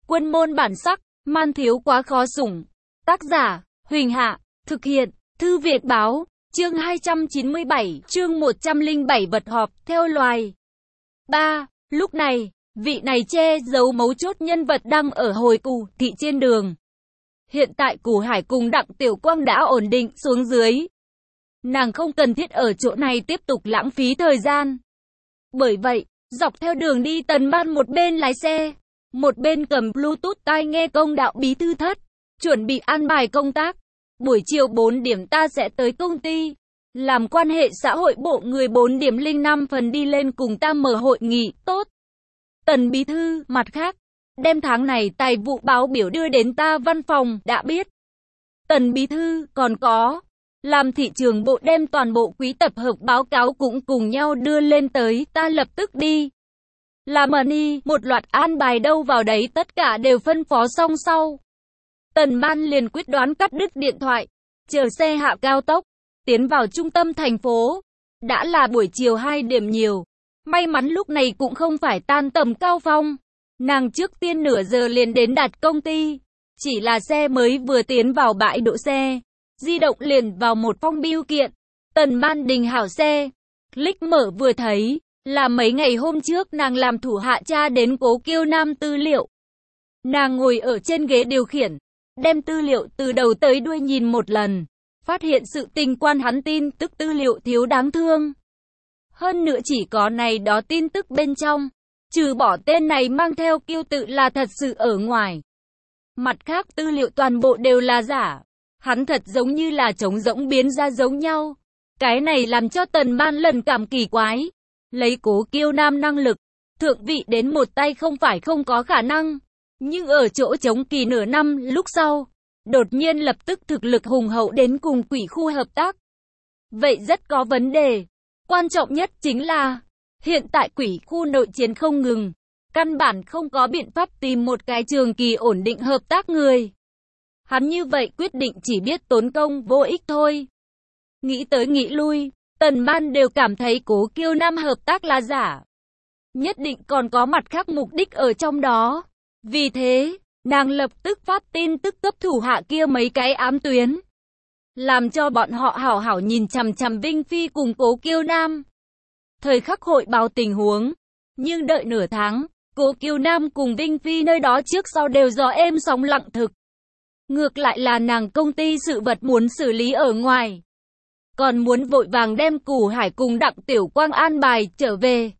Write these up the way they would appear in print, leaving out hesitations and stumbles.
Quân môn bản sắc, man thiếu quá khó sủng. Tác giả, Huỳnh Hạ, thực hiện, Thư Việt Báo, chương 297, chương 107 vật họp theo loài. 3. Lúc này, vị này che giấu mấu chốt nhân vật đang ở hồi Cù Thị trên đường. Hiện tại Cù Hải cùng Đặng Tiểu Quang đã ổn định xuống dưới. Nàng không cần thiết ở chỗ này tiếp tục lãng phí thời gian. Bởi vậy, dọc theo đường đi Tần Ban một bên lái xe, một bên cầm Bluetooth tai nghe công đạo bí thư thất, chuẩn bị an bài công tác. Buổi chiều 4 điểm ta sẽ tới công ty, làm quan hệ xã hội bộ người 4 điểm 05 phần đi lên cùng ta mở hội nghị, tốt. Tần bí thư, mặt khác, đem tháng này tài vụ báo biểu đưa đến ta văn phòng, đã biết. Tần bí thư, còn có, làm thị trường bộ đem toàn bộ quý tập hợp báo cáo cũng cùng nhau đưa lên tới, ta lập tức đi. Làm money, một loạt an bài đâu vào đấy tất cả đều phân phó xong sau. Tần Ban liền quyết đoán cắt đứt điện thoại, chờ xe hạ cao tốc, tiến vào trung tâm thành phố. Đã là buổi chiều 2 điểm nhiều, may mắn lúc này cũng không phải tan tầm cao phong. Nàng trước tiên nửa giờ liền đến đặt công ty, chỉ là xe mới vừa tiến vào bãi đỗ xe, di động liền vào một phong bưu kiện. Tần Ban đình hảo xe, click mở vừa thấy, là mấy ngày hôm trước nàng làm thủ hạ tra đến Cố Kiêu Nam tư liệu. Nàng ngồi ở trên ghế điều khiển, đem tư liệu từ đầu tới đuôi nhìn một lần, phát hiện sự tình quan hắn tin tức tư liệu thiếu đáng thương. Hơn nữa chỉ có này đó tin tức bên trong, trừ bỏ tên này mang theo kiêu tự là thật sự ở ngoài. Mặt khác tư liệu toàn bộ đều là giả, hắn thật giống như là trống rỗng biến ra giống nhau. Cái này làm cho Tần Ban lần cảm kỳ quái. Lấy Cố Kiêu Nam năng lực, thượng vị đến một tay không phải không có khả năng. Nhưng ở chỗ chống kỳ nửa năm lúc sau, đột nhiên lập tức thực lực hùng hậu đến cùng quỷ khu hợp tác. Vậy rất có vấn đề. Quan trọng nhất chính là, hiện tại quỷ khu nội chiến không ngừng. Căn bản không có biện pháp tìm một cái trường kỳ ổn định hợp tác người. Hắn như vậy quyết định chỉ biết tốn công vô ích thôi. Nghĩ tới nghĩ lui, Tần Ban đều cảm thấy Cố Kiêu Nam hợp tác là giả. Nhất định còn có mặt khác mục đích ở trong đó. Vì thế, nàng lập tức phát tin tức cấp thủ hạ kia mấy cái ám tuyến. Làm cho bọn họ hảo hảo nhìn chằm chằm Vinh Phi cùng Cố Kiêu Nam. Thời khắc hội báo tình huống. Nhưng đợi nửa tháng, Cố Kiêu Nam cùng Vinh Phi nơi đó trước sau đều do êm sóng lặng thực. Ngược lại là nàng công ty sự vật muốn xử lý ở ngoài. Còn muốn vội vàng đem Cù Hải cùng Đặng Tiểu Quang an bài trở về.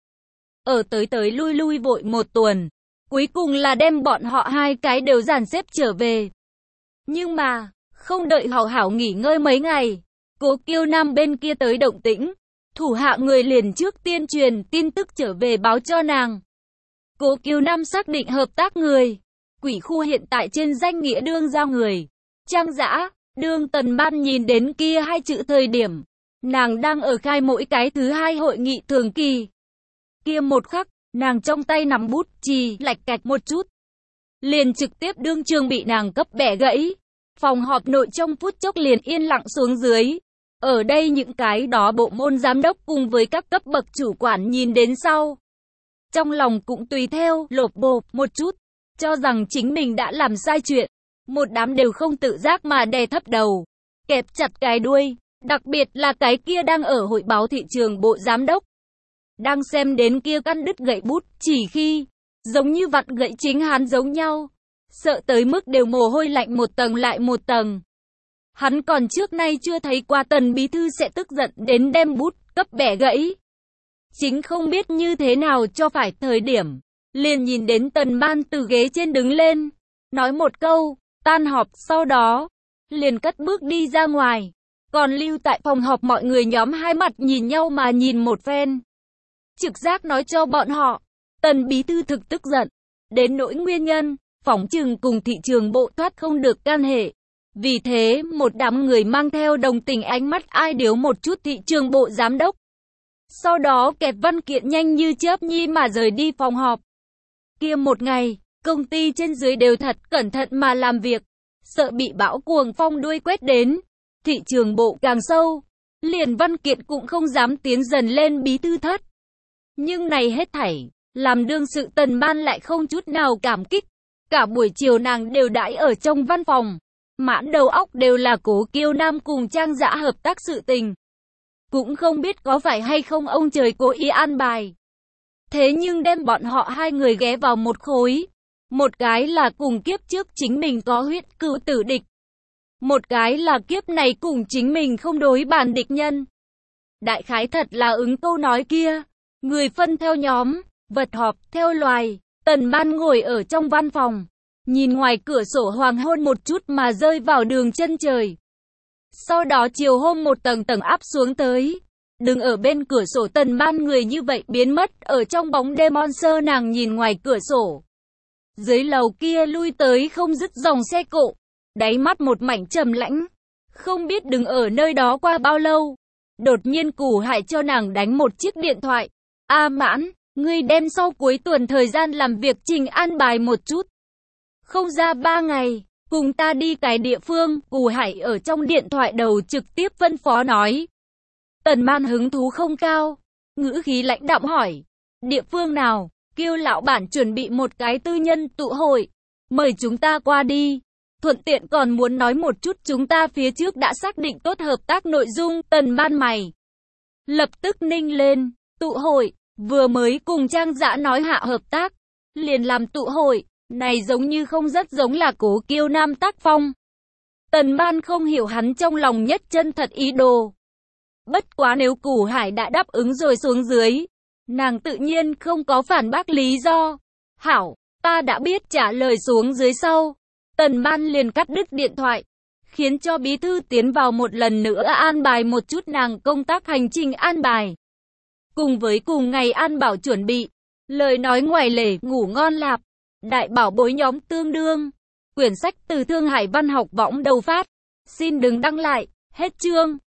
Ở tới lui lui vội một tuần. Cuối cùng là đem bọn họ hai cái đều dàn xếp trở về. Nhưng mà, không đợi hảo hảo nghỉ ngơi mấy ngày, Cố Kiêu Nam bên kia tới động tĩnh. Thủ hạ người liền trước tiên truyền tin tức trở về báo cho nàng. Cố Kiêu Nam xác định hợp tác người. Quỷ khu hiện tại trên danh nghĩa đương giao người. Trang Dã, đương Tần Ban nhìn đến kia hai chữ thời điểm. Nàng đang ở khai mỗi cái thứ hai hội nghị thường kỳ. Kia một khắc, nàng trong tay nắm bút chì lạch cạch một chút. Liền trực tiếp đương trường bị nàng cấp bẻ gãy. Phòng họp nội trong phút chốc liền yên lặng xuống dưới. Ở đây những cái đó bộ môn giám đốc cùng với các cấp bậc chủ quản nhìn đến sau. Trong lòng cũng tùy theo lột bột một chút. Cho rằng chính mình đã làm sai chuyện. Một đám đều không tự giác mà đè thấp đầu. Kẹp chặt cái đuôi. Đặc biệt là cái kia đang ở hội báo thị trường bộ giám đốc. Đang xem đến kia căn đứt gậy bút chỉ khi. Giống như vặn gậy chính hắn giống nhau. Sợ tới mức đều mồ hôi lạnh một tầng lại một tầng. Hắn còn trước nay chưa thấy qua Tần bí thư sẽ tức giận đến đem bút cấp bẻ gãy. Chính không biết như thế nào cho phải thời điểm. Liền nhìn đến Tần Ban từ ghế trên đứng lên. Nói một câu, tan họp sau đó. Liền cất bước đi ra ngoài. Còn lưu tại phòng họp mọi người nhóm hai mặt nhìn nhau mà nhìn một phen. Trực giác nói cho bọn họ. Tần bí thư thực tức giận. Đến nỗi nguyên nhân, phỏng chừng cùng thị trường bộ thoát không được can hệ. Vì thế, một đám người mang theo đồng tình ánh mắt ai điếu một chút thị trường bộ giám đốc. Sau đó kẹp văn kiện nhanh như chớp nhi mà rời đi phòng họp. Kia một ngày, công ty trên dưới đều thật cẩn thận mà làm việc. Sợ bị bão cuồng phong đuôi quét đến. Thị trường bộ càng sâu. Liền văn kiện cũng không dám tiến dần lên bí thư thất. Nhưng này hết thảy, làm đương sự Tần Ban lại không chút nào cảm kích. Cả buổi chiều nàng đều đãi ở trong văn phòng. Mãn đầu óc đều là Cố Kiêu Nam cùng Trang Dã hợp tác sự tình. Cũng không biết có phải hay không ông trời cố ý an bài. Thế nhưng đem bọn họ hai người ghé vào một khối. Một cái là cùng kiếp trước chính mình có huyết cựu tử địch. Một cái là kiếp này cùng chính mình không đối bàn địch nhân. Đại khái thật là ứng câu nói kia. Người phân theo nhóm, vật họp theo loài. Tần Ban ngồi ở trong văn phòng. Nhìn ngoài cửa sổ hoàng hôn một chút mà rơi vào đường chân trời. Sau đó chiều hôm một tầng tầng áp xuống tới. Đứng ở bên cửa sổ Tần Ban người như vậy biến mất ở trong bóng đêm on sơ nàng nhìn ngoài cửa sổ. Dưới lầu kia lui tới không dứt dòng xe cộ. Đáy mắt một mảnh trầm lãnh. Không biết đứng ở nơi đó qua bao lâu. Đột nhiên Cù Hải cho nàng đánh một chiếc điện thoại. A Mãn, ngươi đem sau cuối tuần thời gian làm việc trình an bài một chút. Không ra 3 ngày, cùng ta đi cái địa phương. Cù Hải ở trong điện thoại đầu trực tiếp phân phó nói. Tần Man hứng thú không cao. Ngữ khí lãnh đạm hỏi. Địa phương nào? Kêu lão bản chuẩn bị một cái tư nhân tụ hội. Mời chúng ta qua đi. Thuận tiện còn muốn nói một chút chúng ta phía trước đã xác định tốt hợp tác nội dung. Tần Man mày lập tức ninh lên. Tụ hội, vừa mới cùng Trang Dã nói hạ hợp tác. Liền làm tụ hội, này giống như không rất giống là Cố Kiêu Nam tác phong. Tần Man không hiểu hắn trong lòng nhất chân thật ý đồ. Bất quá nếu Cù Hải đã đáp ứng rồi xuống dưới. Nàng tự nhiên không có phản bác lý do. Hảo, ta đã biết trả lời xuống dưới sau. Tần Man liền cắt đứt điện thoại. Khiến cho bí thư tiến vào một lần nữa an bài một chút nàng công tác hành trình an bài. Cùng với cùng ngày an bảo chuẩn bị. Lời nói ngoài lề ngủ ngon lạp. Đại bảo bối nhóm tương đương. Quyển sách từ Thương Hải Văn học võng đầu phát. Xin đừng đăng lại. Hết chương.